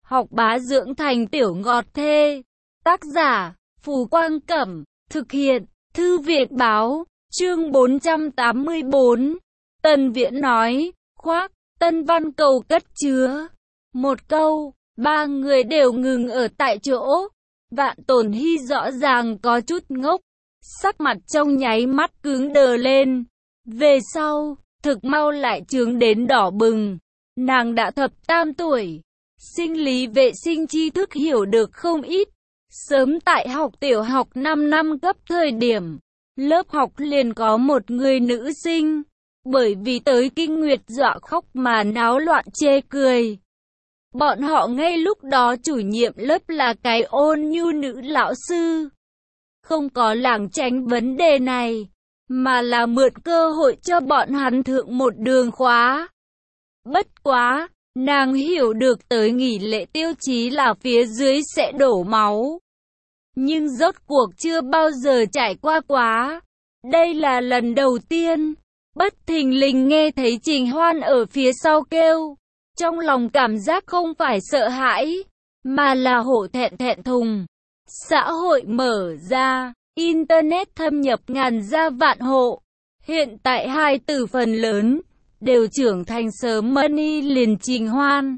học bá dưỡng thành tiểu ngọt thê. Tác giả, Phù Quang Cẩm, thực hiện, Thư viện Báo, chương 484. Tần Viễn nói, khoác, Tân Văn Cầu cất chứa. Một câu, ba người đều ngừng ở tại chỗ. Vạn Tồn Hy rõ ràng có chút ngốc, sắc mặt trong nháy mắt cứng đờ lên. Về sau, thực mau lại chướng đến đỏ bừng. Nàng đã thập tam tuổi, sinh lý vệ sinh tri thức hiểu được không ít. Sớm tại học tiểu học 5 năm cấp thời điểm, lớp học liền có một người nữ sinh, bởi vì tới kinh nguyệt dọa khóc mà náo loạn chê cười. Bọn họ ngay lúc đó chủ nhiệm lớp là cái ôn nhu nữ lão sư, không có lảng tránh vấn đề này, mà là mượn cơ hội cho bọn hắn thượng một đường khóa. Bất quá, nàng hiểu được tới nghỉ lễ tiêu chí là phía dưới sẽ đổ máu, nhưng rốt cuộc chưa bao giờ trải qua quá. Đây là lần đầu tiên, bất thình lình nghe thấy Trình Hoan ở phía sau kêu. Trong lòng cảm giác không phải sợ hãi, mà là hổ thẹn thẹn thùng. Xã hội mở ra, Internet thâm nhập ngàn gia vạn hộ. Hiện tại hai tử phần lớn đều trưởng thành sớm money liền Trình Hoan.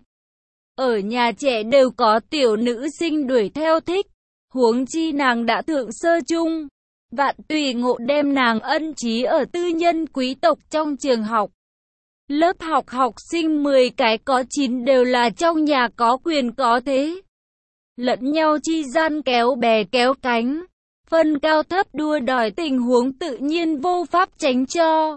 Ở nhà trẻ đều có tiểu nữ sinh đuổi theo thích, huống chi nàng đã thượng sơ chung. Vạn Tùy Ngộ đem nàng ân trí ở tư nhân quý tộc trong trường học. Lớp học học sinh 10 cái có 9 đều là trong nhà có quyền có thế. Lẫn nhau chi gian kéo bè kéo cánh, phân cao thấp đua đòi tình huống tự nhiên vô pháp tránh cho.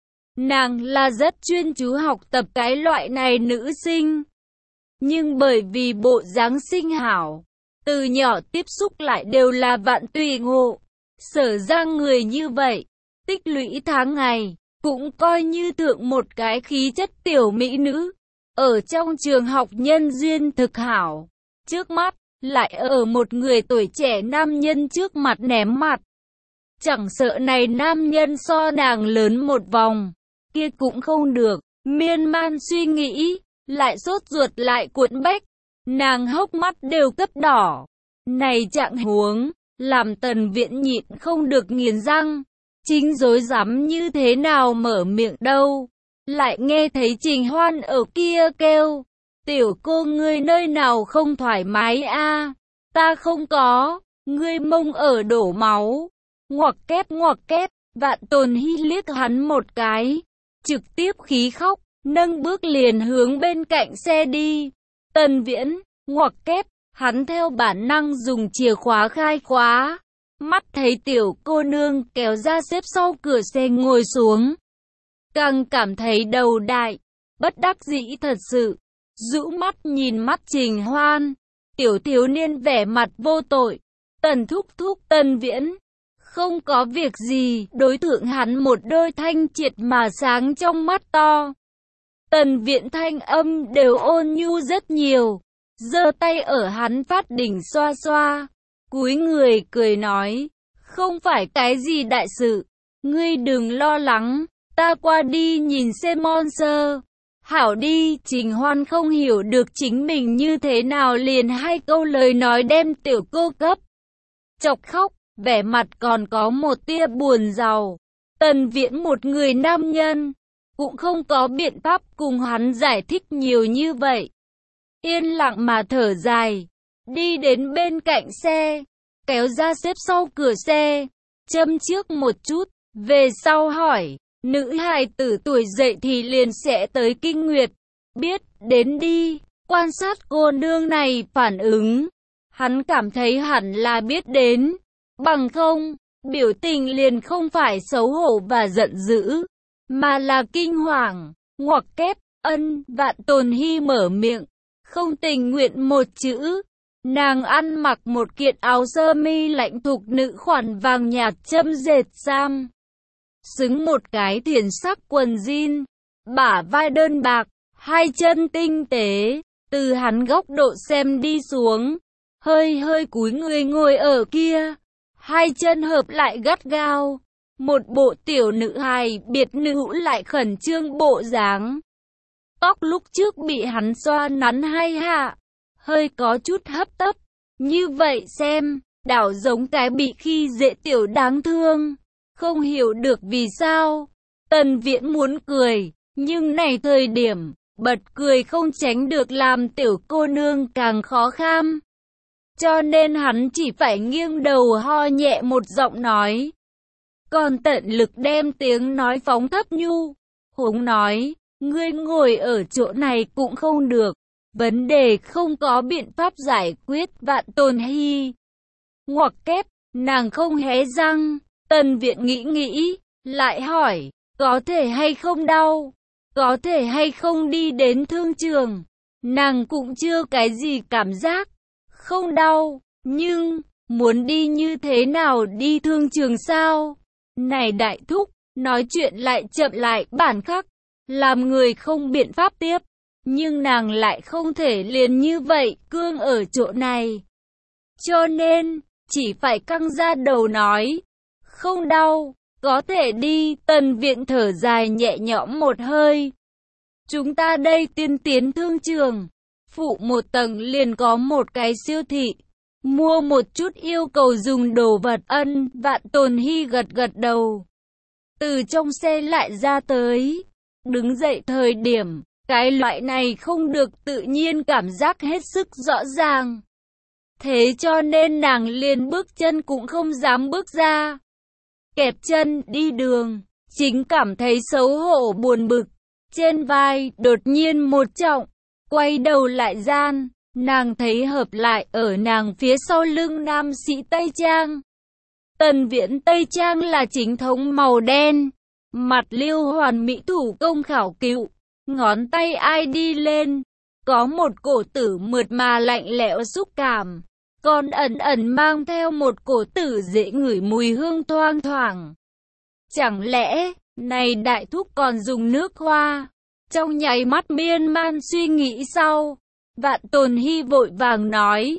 Nàng là rất chuyên chú học tập cái loại này nữ sinh. Nhưng bởi vì bộ dáng xinh hảo, từ nhỏ tiếp xúc lại đều là Vạn Tùy Ngộ. Sở ra người như vậy, tích lũy tháng ngày, cũng coi như thượng một cái khí chất tiểu mỹ nữ. Ở trong trường học nhân duyên thực hảo, trước mắt, lại ở một người tuổi trẻ nam nhân trước mặt ném mặt. Chẳng sợ này nam nhân so nàng lớn một vòng, kia cũng không được, miên man suy nghĩ, lại sốt ruột lại cuộn bách, nàng hốc mắt đều cấp đỏ. Này trạng huống, làm Tần Viễn nhịn không được nghiến răng, chính rối rắm như thế nào mở miệng đâu. Lại nghe thấy Trình Hoan ở kia kêu, tiểu cô ngươi nơi nào không thoải mái a? Ta không có, ngươi mông ở đổ máu. Ngoặc kép, Vạn Tồn Hy liếc hắn một cái, trực tiếp khí khóc, nâng bước liền hướng bên cạnh xe đi. Tần Viễn, ngoặc kép, hắn theo bản năng dùng chìa khóa khai khóa. Mắt thấy tiểu cô nương kéo ra xếp sau cửa xe ngồi xuống, càng cảm thấy đầu đại, bất đắc dĩ thật sự. Rũ mắt nhìn mắt Trình Hoan, tiểu thiếu niên vẻ mặt vô tội. Tần thúc thúc, Tần Viễn không có việc gì, đối thượng hắn một đôi thanh triệt mà sáng trong mắt to. Tần Viễn thanh âm đều ôn nhu rất nhiều, giơ tay ở hắn phát đỉnh xoa xoa, cúi người cười nói, không phải cái gì đại sự, ngươi đừng lo lắng, ta qua đi nhìn xem monster. Hảo đi. Trình Hoan không hiểu được chính mình như thế nào liền hai câu lời nói đem tiểu cô cấp chọc khóc, vẻ mặt còn có một tia buồn rầu. Tần Viễn một người nam nhân, cũng không có biện pháp cùng hắn giải thích nhiều như vậy. Yên lặng mà thở dài, đi đến bên cạnh xe, kéo ra xếp sau cửa xe, châm trước một chút, về sau hỏi, nữ hài tử tuổi dậy thì liền sẽ tới kinh nguyệt, biết đến đi, quan sát cô nương này phản ứng. Hắn cảm thấy hẳn là biết đến, bằng không, biểu tình liền không phải xấu hổ và giận dữ, mà là kinh hoàng. Ngoặc kép, Vạn Tồn Hy mở miệng, không tình nguyện một chữ. Nàng ăn mặc một kiện áo sơ mi lạnh thục nữ khoản vàng nhạt châm dệt sam, xứng một cái thiển sắc quần jean, bả vai đơn bạc, hai chân tinh tế. Từ hắn góc độ xem đi xuống, hơi cúi người ngồi ở kia, hai chân hợp lại gắt gao, một bộ tiểu nữ hài biệt nữ lại khẩn trương bộ dáng. Tóc lúc trước bị hắn xoa nắn hay hạ, hơi có chút hấp tấp. Như vậy xem, đảo giống cái bị khi dễ tiểu đáng thương. Không hiểu được vì sao. Tần Viễn muốn cười, nhưng này thời điểm, bật cười không tránh được làm tiểu cô nương càng khó kham. Cho nên hắn chỉ phải nghiêng đầu ho nhẹ một giọng nói. Còn tận lực đem tiếng nói phóng thấp nhu. Húng nói, ngươi ngồi ở chỗ này cũng không được. Vấn đề không có biện pháp giải quyết. Vạn Tồn Hy ngoặc kép, nàng không hé răng. Tần Viễn nghĩ, lại hỏi, có thể hay không đau? Có thể hay không đi đến thương trường? Nàng cũng chưa cái gì cảm giác. Không đau, nhưng, muốn đi như thế nào đi thương trường sao? Này đại thúc, nói chuyện lại chậm lại bản khắc, làm người không biện pháp tiếp. Nhưng nàng lại không thể liền như vậy, cương ở chỗ này. Cho nên, chỉ phải căng ra đầu nói, không đau, có thể đi. Tần Viễn thở dài nhẹ nhõm một hơi. Chúng ta đây tiên tiến thương trường, phụ một tầng liền có một cái siêu thị, mua một chút yêu cầu dùng đồ vật. Vạn Tồn Hy gật đầu. Từ trong xe lại ra tới, đứng dậy thời điểm, cái loại này không được tự nhiên cảm giác hết sức rõ ràng. Thế cho nên nàng liền bước chân cũng không dám bước ra. Kẹp chân đi đường, chính cảm thấy xấu hổ buồn bực. Trên vai đột nhiên một trọng, quay đầu lại gian, nàng thấy hợp lại ở nàng phía sau lưng nam sĩ Tây Trang. Tần Viễn Tây Trang là chính thống màu đen, mặt lưu hoàn mỹ thủ công khảo cứu, ngón tay ai đi lên, có một cổ tử mượt mà lạnh lẽo xúc cảm, còn ẩn ẩn mang theo một cổ tử dễ ngửi mùi hương thoang thoảng. Chẳng lẽ, này đại thúc còn dùng nước hoa? Trong nháy mắt miên man suy nghĩ sau, Vạn Tồn Hy vội vàng nói,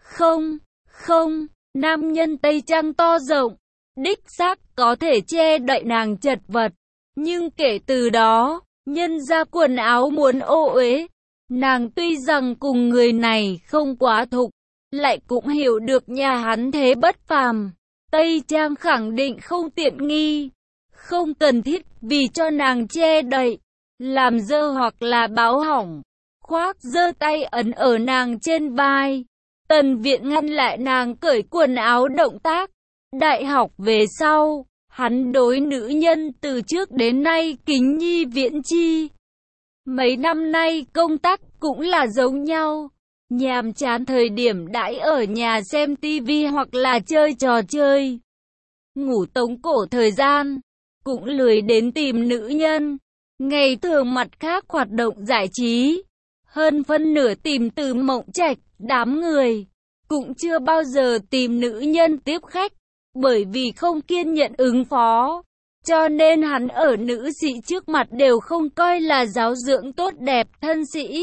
không, nam nhân Tây Trang to rộng, đích xác có thể che đậy nàng chật vật, nhưng kể từ đó, nhân ra quần áo muốn ô uế, nàng tuy rằng cùng người này không quá thục, lại cũng hiểu được nhà hắn thế bất phàm, Tây Trang khẳng định không tiện nghi, không cần thiết vì cho nàng che đậy, làm dơ hoặc là báo hỏng, khoác giơ tay ấn ở nàng trên vai. Tần Viễn ngăn lại nàng cởi quần áo động tác. Đại học về sau, hắn đối nữ nhân từ trước đến nay kính nhi viễn chi. Mấy năm nay công tác cũng là giống nhau. Nhàm chán thời điểm đãi ở nhà xem tivi hoặc là chơi trò chơi. Ngủ tống cổ thời gian, cũng lười đến tìm nữ nhân. Ngày thường mặt khác hoạt động giải trí, hơn phân nửa tìm từ mộng trạch, đám người, cũng chưa bao giờ tìm nữ nhân tiếp khách, bởi vì không kiên nhẫn ứng phó, cho nên hắn ở nữ sĩ trước mặt đều không coi là giáo dưỡng tốt đẹp thân sĩ.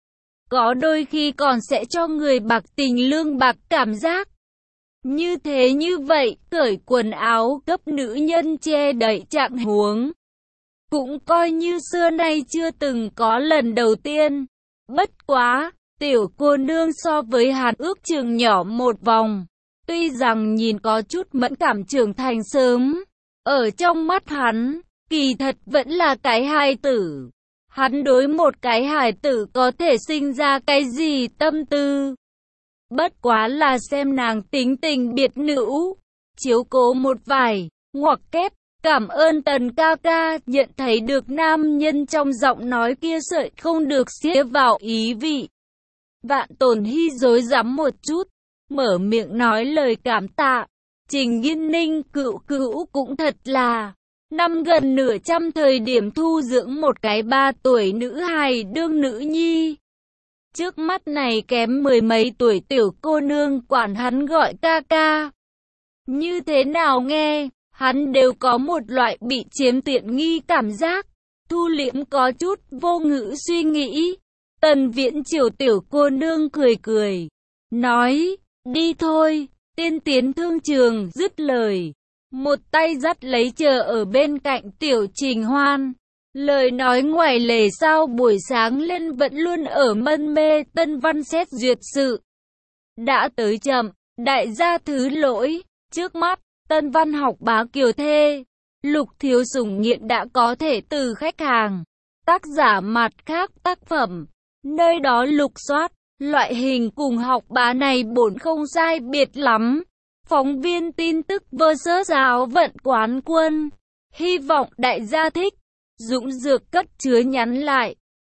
Có đôi khi còn sẽ cho người bạc tình lương bạc cảm giác. Như thế như vậy, cởi quần áo cấp nữ nhân che đậy trạng huống. Cũng coi như xưa nay chưa từng có lần đầu tiên. Bất quá, tiểu cô nương so với hắn ước chừng nhỏ một vòng. Tuy rằng nhìn có chút mẫn cảm trưởng thành sớm, ở trong mắt hắn, kỳ thật vẫn là cái hài tử. Hắn đối một cái hài tử có thể sinh ra cái gì tâm tư. Bất quá là xem nàng tính tình biệt nữ, chiếu cố một vài, ngoặc kép. Cảm ơn Tần ca ca, nhận thấy được nam nhân trong giọng nói kia sợi không được xía vào ý vị. Vạn Tồn Hy rối rắm một chút, mở miệng nói lời cảm tạ. Trình Nghiên Ninh cựu cũng thật là, năm gần nửa trăm thời điểm thu dưỡng một cái 3 tuổi nữ hài đương nữ nhi. Trước mắt này kém mười mấy tuổi tiểu cô nương quản hắn gọi ca ca. Như thế nào nghe? Hắn đều có một loại bị chiếm tiện nghi cảm giác. Thu liễm có chút vô ngữ suy nghĩ. Tần Viễn chiều tiểu cô nương cười. Nói, đi thôi, tiên tiến thương trường. Dứt lời, một tay dắt lấy chờ ở bên cạnh tiểu Trình Hoan. Lời nói ngoài lề sao buổi sáng lên vẫn luôn ở mân mê. Tân Văn xét duyệt sự đã tới chậm, đại gia thứ lỗi. Trước mắt, Tân Văn học bá Kiều Thê, Lục Thiếu Sủng Nghiện đã có thể từ khách hàng, tác giả mặt khác tác phẩm, nơi đó lục soát, loại hình cùng học bá này bổn không sai biệt lắm. Phóng viên tin tức vs giáo vận quán quân, hy vọng đại gia thích. Dũng Dược cất chứa nhắn lại,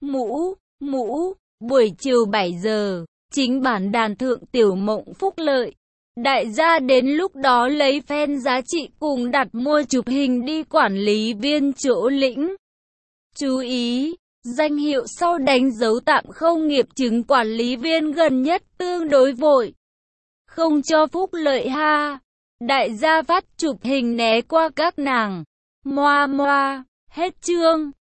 buổi chiều 7 giờ, chính bản đàn thượng Tiểu Mộng phúc lợi. Đại gia đến lúc đó lấy fan giá trị cùng đặt mua chụp hình đi quản lý viên chỗ lĩnh. Chú ý, danh hiệu sau đánh dấu tạm không nghiệp chứng quản lý viên gần nhất tương đối vội. Không cho phúc lợi ha. Đại gia phát chụp hình né qua các nàng. Moa, hết chương.